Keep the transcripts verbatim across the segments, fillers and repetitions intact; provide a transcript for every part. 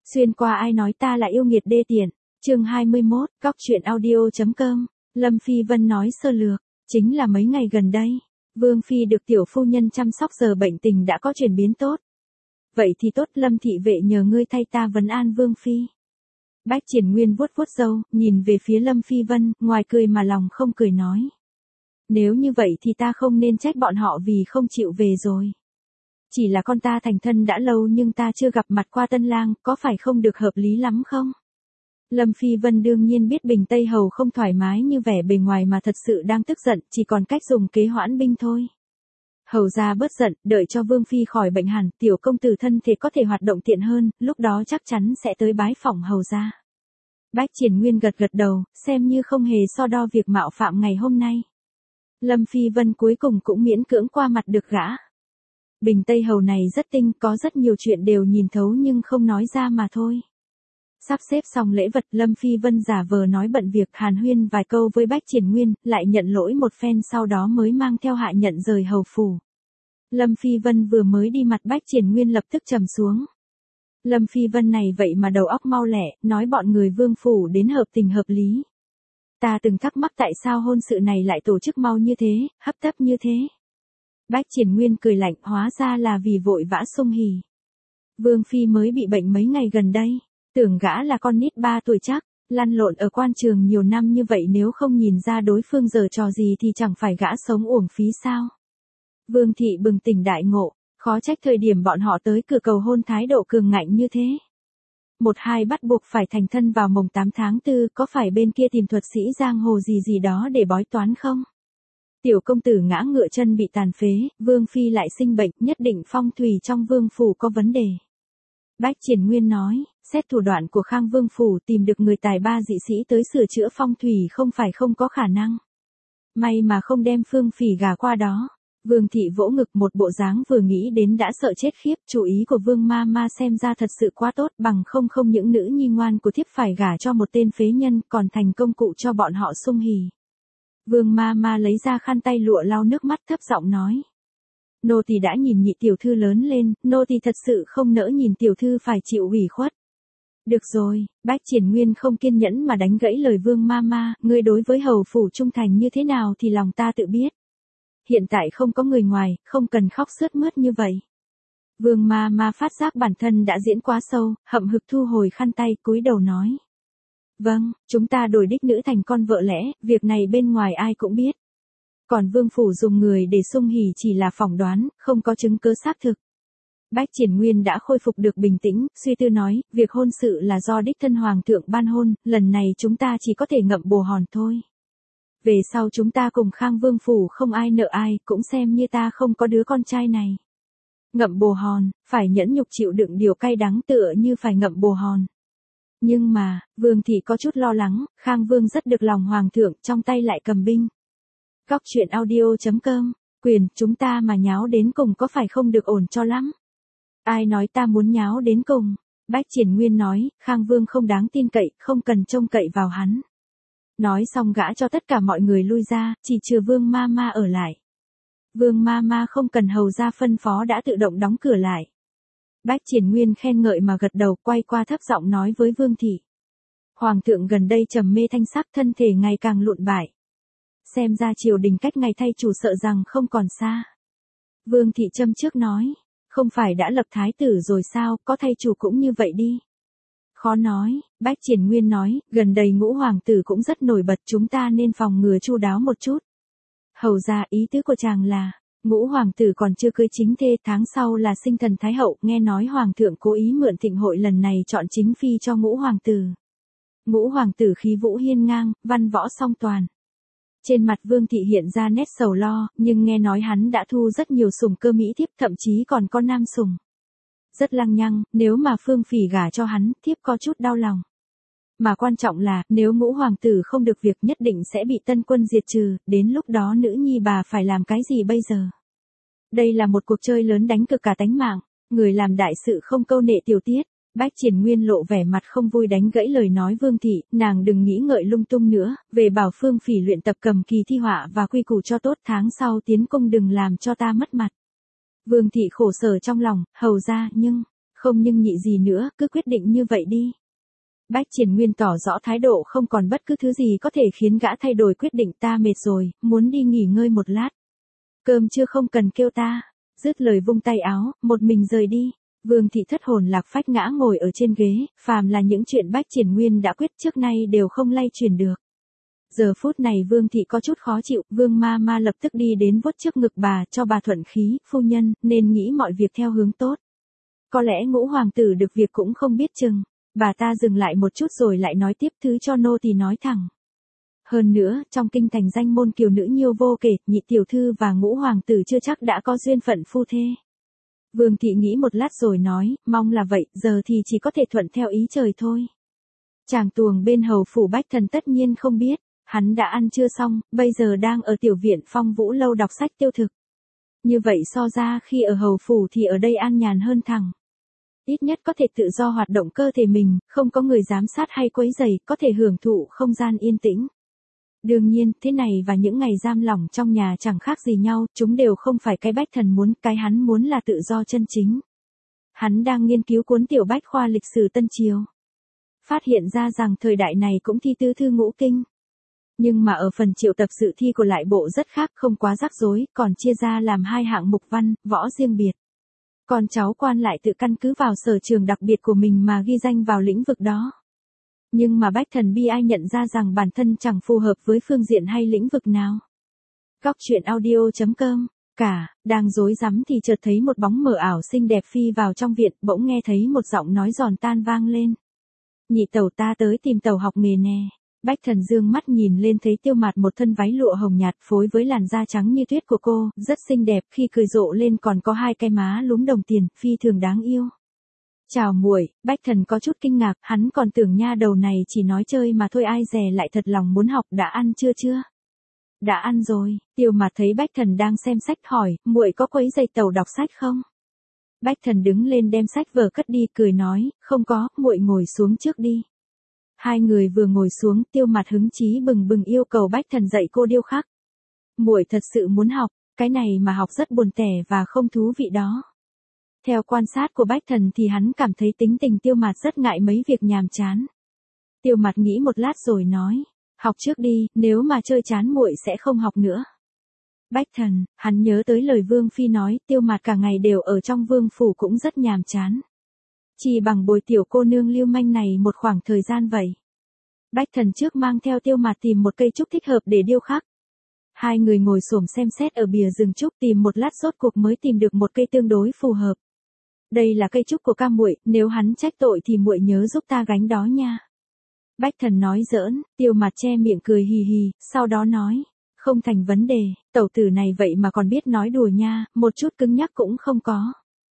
Xuyên qua ai nói ta là yêu nghiệt đê tiện. Chương hai mươi mốt, Cóc truyện audio chấm com. Lâm Phi Vân nói sơ lược, chính là mấy ngày gần đây, Vương Phi được tiểu phu nhân chăm sóc giờ bệnh tình đã có chuyển biến tốt. Vậy thì tốt, Lâm thị vệ nhờ ngươi thay ta vấn an Vương Phi. Bách Triển Nguyên vuốt vuốt râu, nhìn về phía Lâm Phi Vân, ngoài cười mà lòng không cười nói. Nếu như vậy thì ta không nên trách bọn họ vì không chịu về rồi. Chỉ là con ta thành thân đã lâu nhưng ta chưa gặp mặt qua tân lang, có phải không được hợp lý lắm không? Lâm Phi Vân đương nhiên biết Bình Tây Hầu không thoải mái như vẻ bề ngoài mà thật sự đang tức giận, chỉ còn cách dùng kế hoãn binh thôi. Hầu ra bớt giận, đợi cho Vương Phi khỏi bệnh hẳn, tiểu công tử thân thể có thể hoạt động tiện hơn, lúc đó chắc chắn sẽ tới bái phỏng hầu ra. Bách Triển Nguyên gật gật đầu, xem như không hề so đo việc mạo phạm ngày hôm nay. Lâm Phi Vân cuối cùng cũng miễn cưỡng qua mặt được gã. Bình Tây Hầu này rất tinh, có rất nhiều chuyện đều nhìn thấu nhưng không nói ra mà thôi. Sắp xếp xong lễ vật, Lâm Phi Vân giả vờ nói bận việc hàn huyên vài câu với Bách Triển Nguyên, lại nhận lỗi một phen sau đó mới mang theo hạ nhận rời hầu phủ. Lâm Phi Vân vừa mới đi mặt Bách Triển Nguyên lập tức trầm xuống. Lâm Phi Vân này vậy mà đầu óc mau lẹ, nói bọn người Vương phủ đến hợp tình hợp lý. Ta từng thắc mắc tại sao hôn sự này lại tổ chức mau như thế, hấp tấp như thế. Bách Triển Nguyên cười lạnh, hóa ra là vì vội vã sung hỉ. Vương Phi mới bị bệnh mấy ngày gần đây, tưởng gã là con nít ba tuổi chắc, lăn lộn ở quan trường nhiều năm như vậy nếu không nhìn ra đối phương giở trò gì thì chẳng phải gã sống uổng phí sao. Vương Thị bừng tỉnh đại ngộ, khó trách thời điểm bọn họ tới cửa cầu hôn thái độ cường ngạnh như thế. Một hai bắt buộc phải thành thân vào mồng tám tháng tư, có phải bên kia tìm thuật sĩ giang hồ gì gì đó để bói toán không? Tiểu công tử ngã ngựa chân bị tàn phế, Vương Phi lại sinh bệnh, nhất định phong thủy trong Vương phủ có vấn đề. Bách Triển Nguyên nói, xét thủ đoạn của Khang Vương phủ tìm được người tài ba dị sĩ tới sửa chữa phong thủy không phải không có khả năng. May mà không đem Phương Phỉ gả qua đó. Vương Thị vỗ ngực một bộ dáng vừa nghĩ đến đã sợ chết khiếp, chủ ý của Vương ma ma xem ra thật sự quá tốt, bằng không không những nữ nhi ngoan của thiếp phải gả cho một tên phế nhân, còn thành công cụ cho bọn họ sung hỉ. Vương ma ma lấy ra khăn tay lụa lau nước mắt thấp giọng nói. Nô tỳ đã nhìn nhị tiểu thư lớn lên, nô tỳ thật sự không nỡ nhìn tiểu thư phải chịu ủy khuất. Được rồi, Bách Triển Nguyên không kiên nhẫn mà đánh gãy lời Vương ma ma, ngươi đối với hầu phủ trung thành như thế nào thì lòng ta tự biết. Hiện tại không có người ngoài, không cần khóc sướt mướt như vậy. Vương ma ma phát giác bản thân đã diễn quá sâu, hậm hực thu hồi khăn tay, cúi đầu nói. Vâng, chúng ta đổi đích nữ thành con vợ lẽ, việc này bên ngoài ai cũng biết. Còn Vương phủ dùng người để sung hỉ chỉ là phỏng đoán, không có chứng cứ xác thực. Bách Triển Nguyên đã khôi phục được bình tĩnh, suy tư nói, việc hôn sự là do đích thân hoàng thượng ban hôn, lần này chúng ta chỉ có thể ngậm bồ hòn thôi. Về sau chúng ta cùng Khang Vương phủ không ai nợ ai, cũng xem như ta không có đứa con trai này. Ngậm bồ hòn, phải nhẫn nhục chịu đựng điều cay đắng tựa như phải ngậm bồ hòn. Nhưng mà, Vương Thị có chút lo lắng, Khang Vương rất được lòng hoàng thượng, trong tay lại cầm binh. Cóc truyện audio chấm com, quyền, chúng ta mà nháo đến cùng có phải không được ổn cho lắm. Ai nói ta muốn nháo đến cùng? Bách Triển Nguyên nói, Khang Vương không đáng tin cậy, không cần trông cậy vào hắn. Nói xong gã cho tất cả mọi người lui ra, chỉ trừ Vương ma ma ở lại. Vương ma ma không cần hầu ra phân phó đã tự động đóng cửa lại. Bách Triển Nguyên khen ngợi mà gật đầu, quay qua thấp giọng nói với Vương Thị. Hoàng thượng gần đây trầm mê thanh sắc, thân thể ngày càng lụn bại. Xem ra triều đình cách ngày thay chủ sợ rằng không còn xa. Vương Thị châm trước nói, không phải đã lập thái tử rồi sao, có thay chủ cũng như vậy đi. Khó nói, Bách Triển Nguyên nói, gần đây ngũ hoàng tử cũng rất nổi bật, chúng ta nên phòng ngừa chu đáo một chút. Hầu ra ý tứ của chàng là, ngũ hoàng tử còn chưa cưới chính thê, tháng sau là sinh thần thái hậu, nghe nói hoàng thượng cố ý mượn thịnh hội lần này chọn chính phi cho ngũ hoàng tử. Ngũ hoàng tử khí vũ hiên ngang, văn võ song toàn. Trên mặt Vương Thị hiện ra nét sầu lo, nhưng nghe nói hắn đã thu rất nhiều sủng cơ mỹ thiếp, thậm chí còn có nam sủng. Rất lăng nhăng, nếu mà Phương Phỉ gả cho hắn, thiếp có chút đau lòng. Mà quan trọng là, nếu ngũ hoàng tử không được việc nhất định sẽ bị tân quân diệt trừ, đến lúc đó nữ nhi bà phải làm cái gì bây giờ? Đây là một cuộc chơi lớn đánh cực cả tánh mạng, người làm đại sự không câu nệ tiểu tiết. Bách Triển Nguyên lộ vẻ mặt không vui đánh gãy lời nói Vương Thị, nàng đừng nghĩ ngợi lung tung nữa, về bảo Phương Phỉ luyện tập cầm kỳ thi họa và quy củ cho tốt, tháng sau tiến cung đừng làm cho ta mất mặt. Vương Thị khổ sở trong lòng, hầu ra, nhưng, Không nhưng nhị gì nữa, cứ quyết định như vậy đi. Bách Triển Nguyên tỏ rõ thái độ không còn bất cứ thứ gì có thể khiến gã thay đổi quyết định. Ta mệt rồi, muốn đi nghỉ ngơi một lát. Cơm chưa không cần kêu ta. Dứt lời vung tay áo, một mình rời đi. Vương thị thất hồn lạc phách ngã ngồi ở trên ghế, phàm là những chuyện Bách Triển Nguyên đã quyết trước nay đều không lay chuyển được. Giờ phút này Vương thị có chút khó chịu, Vương ma ma lập tức đi đến vuốt trước ngực bà, cho bà thuận khí, phu nhân, nên nghĩ mọi việc theo hướng tốt. Có lẽ ngũ hoàng tử được việc cũng không biết chừng. Bà ta dừng lại một chút rồi lại nói tiếp, thứ cho nô thì nói thẳng. Hơn nữa, trong kinh thành danh môn kiều nữ nhiều vô kể, nhị tiểu thư và ngũ hoàng tử chưa chắc đã có duyên phận phu thê. Vương thị nghĩ một lát rồi nói, mong là vậy, giờ thì chỉ có thể thuận theo ý trời thôi. Chàng tuồng bên hầu phủ Bách Thần tất nhiên không biết, hắn đã ăn chưa xong, bây giờ đang ở tiểu viện Phong Vũ lâu đọc sách tiêu thực. Như vậy so ra khi ở hầu phủ thì ở đây an nhàn hơn thằng. Ít nhất có thể tự do hoạt động cơ thể mình, không có người giám sát hay quấy rầy, có thể hưởng thụ không gian yên tĩnh. Đương nhiên, thế này và những ngày giam lỏng trong nhà chẳng khác gì nhau, chúng đều không phải cái Bách Thần muốn, cái hắn muốn là tự do chân chính. Hắn đang nghiên cứu cuốn tiểu bách khoa lịch sử Tân Triều. Phát hiện ra rằng thời đại này cũng thi tứ thư ngũ kinh. Nhưng mà ở phần triệu tập dự thi của lại bộ rất khác, không quá rắc rối, còn chia ra làm hai hạng mục văn, võ riêng biệt. Còn cháu quan lại tự căn cứ vào sở trường đặc biệt của mình mà ghi danh vào lĩnh vực đó. Nhưng mà Bách Thần bi ai nhận ra rằng bản thân chẳng phù hợp với phương diện hay lĩnh vực nào. Góc truyện audio chấm com. Cả, đang rối rắm thì chợt thấy một bóng mờ ảo xinh đẹp phi vào trong viện, bỗng nghe thấy một giọng nói giòn tan vang lên. Nhị tẩu, ta tới tìm tẩu học nghề nè. Bách Thần dương mắt nhìn lên thấy Tiêu Mạt một thân váy lụa hồng nhạt phối với làn da trắng như tuyết của cô, rất xinh đẹp, khi cười rộ lên còn có hai cái má lúm đồng tiền, phi thường đáng yêu. Chào muội. Bách Thần có chút kinh ngạc, hắn còn tưởng nha đầu này chỉ nói chơi mà thôi, ai dè lại thật lòng muốn học. Đã ăn chưa chưa? Đã ăn rồi. Tiêu Mạt thấy Bách Thần đang xem sách hỏi, muội có quấy rầy tẩu đọc sách không? Bách Thần đứng lên đem sách vở cất đi, cười nói, không có, muội ngồi xuống trước đi. Hai người vừa ngồi xuống, Tiêu Mạt hứng chí bừng bừng yêu cầu Bách Thần dạy cô điêu khắc. Muội thật sự muốn học, cái này mà học rất buồn tẻ và không thú vị đó. Theo quan sát của Bách Thần thì hắn cảm thấy tính tình Tiêu Mạt rất ngại mấy việc nhàm chán. Tiêu Mạt nghĩ một lát rồi nói, học trước đi, nếu mà chơi chán muội sẽ không học nữa. Bách Thần, hắn nhớ tới lời Vương Phi nói, Tiêu Mạt cả ngày đều ở trong vương phủ cũng rất nhàm chán. Chỉ bằng bồi tiểu cô nương lưu manh này một khoảng thời gian vậy. Bách Thần trước mang theo Tiêu Mạt tìm một cây trúc thích hợp để điêu khắc. Hai người ngồi xổm xem xét ở bìa rừng trúc, tìm một lát rốt cuộc mới tìm được một cây tương đối phù hợp. Đây là cây trúc của ca muội, nếu hắn trách tội thì muội nhớ giúp ta gánh đó nha. Bách Thần nói giỡn, Tiêu Mạt che miệng cười hì hì, sau đó nói, không thành vấn đề, tẩu tử này vậy mà còn biết nói đùa nha, một chút cứng nhắc cũng không có.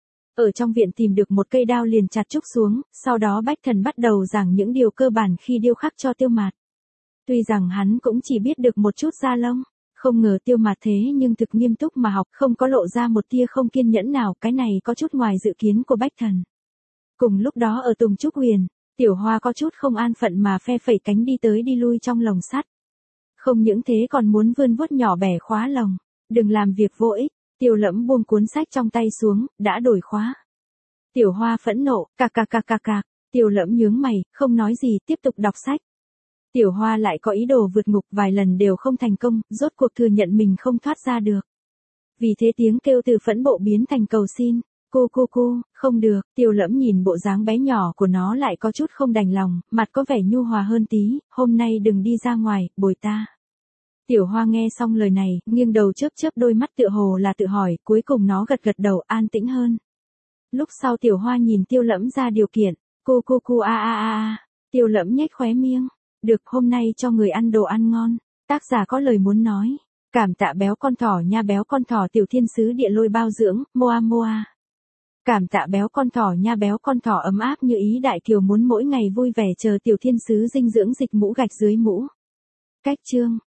Ở trong viện tìm được một cây đao liền chặt trúc xuống, sau đó Bách Thần bắt đầu giảng những điều cơ bản khi điêu khắc cho Tiêu Mạt. Tuy rằng hắn cũng chỉ biết được một chút da lông, không ngờ Tiêu Mạt thế nhưng thực nghiêm túc mà học, không có lộ ra một tia không kiên nhẫn nào, cái này có chút ngoài dự kiến của Bách Thần. Cùng lúc đó ở Tùng Trúc Huyền, Tiểu Hoa có chút không an phận mà phe phẩy cánh đi tới đi lui trong lồng sắt. Không những thế còn muốn vươn vuốt nhỏ bẻ khóa lồng, đừng làm việc vô ích. Tiêu Lẫm buông cuốn sách trong tay xuống, đã đổi khóa. Tiểu Hoa phẫn nộ, cạc cạc cạc cạc cạc. Tiêu Lẫm nhướng mày, không nói gì, tiếp tục đọc sách. Tiểu Hoa lại có ý đồ vượt ngục, vài lần đều không thành công, rốt cuộc thừa nhận mình không thoát ra được. Vì thế tiếng kêu từ phẫn bộ biến thành cầu xin. Cô cô cô, không được. Tiêu Lẫm nhìn bộ dáng bé nhỏ của nó lại có chút không đành lòng, mặt có vẻ nhu hòa hơn tí, hôm nay đừng đi ra ngoài, bồi ta. Tiểu Hoa nghe xong lời này, nghiêng đầu chớp chớp đôi mắt tựa hồ là tự hỏi, cuối cùng nó gật gật đầu, an tĩnh hơn. Lúc sau Tiểu Hoa nhìn Tiêu Lẫm ra điều kiện, cô cô cô a a a a. Tiêu Lẫm nhếch khóe miệng, được, hôm nay cho người ăn đồ ăn ngon. Tác giả có lời muốn nói, cảm tạ béo con thỏ nha, béo con thỏ tiểu thiên sứ địa lôi bao dưỡng, moa moa. Cảm tạ béo con thỏ nha, béo con thỏ ấm áp như ý đại kiều, muốn mỗi ngày vui vẻ chờ tiểu thiên sứ dinh dưỡng dịch mũ gạch dưới mũ. Cách chương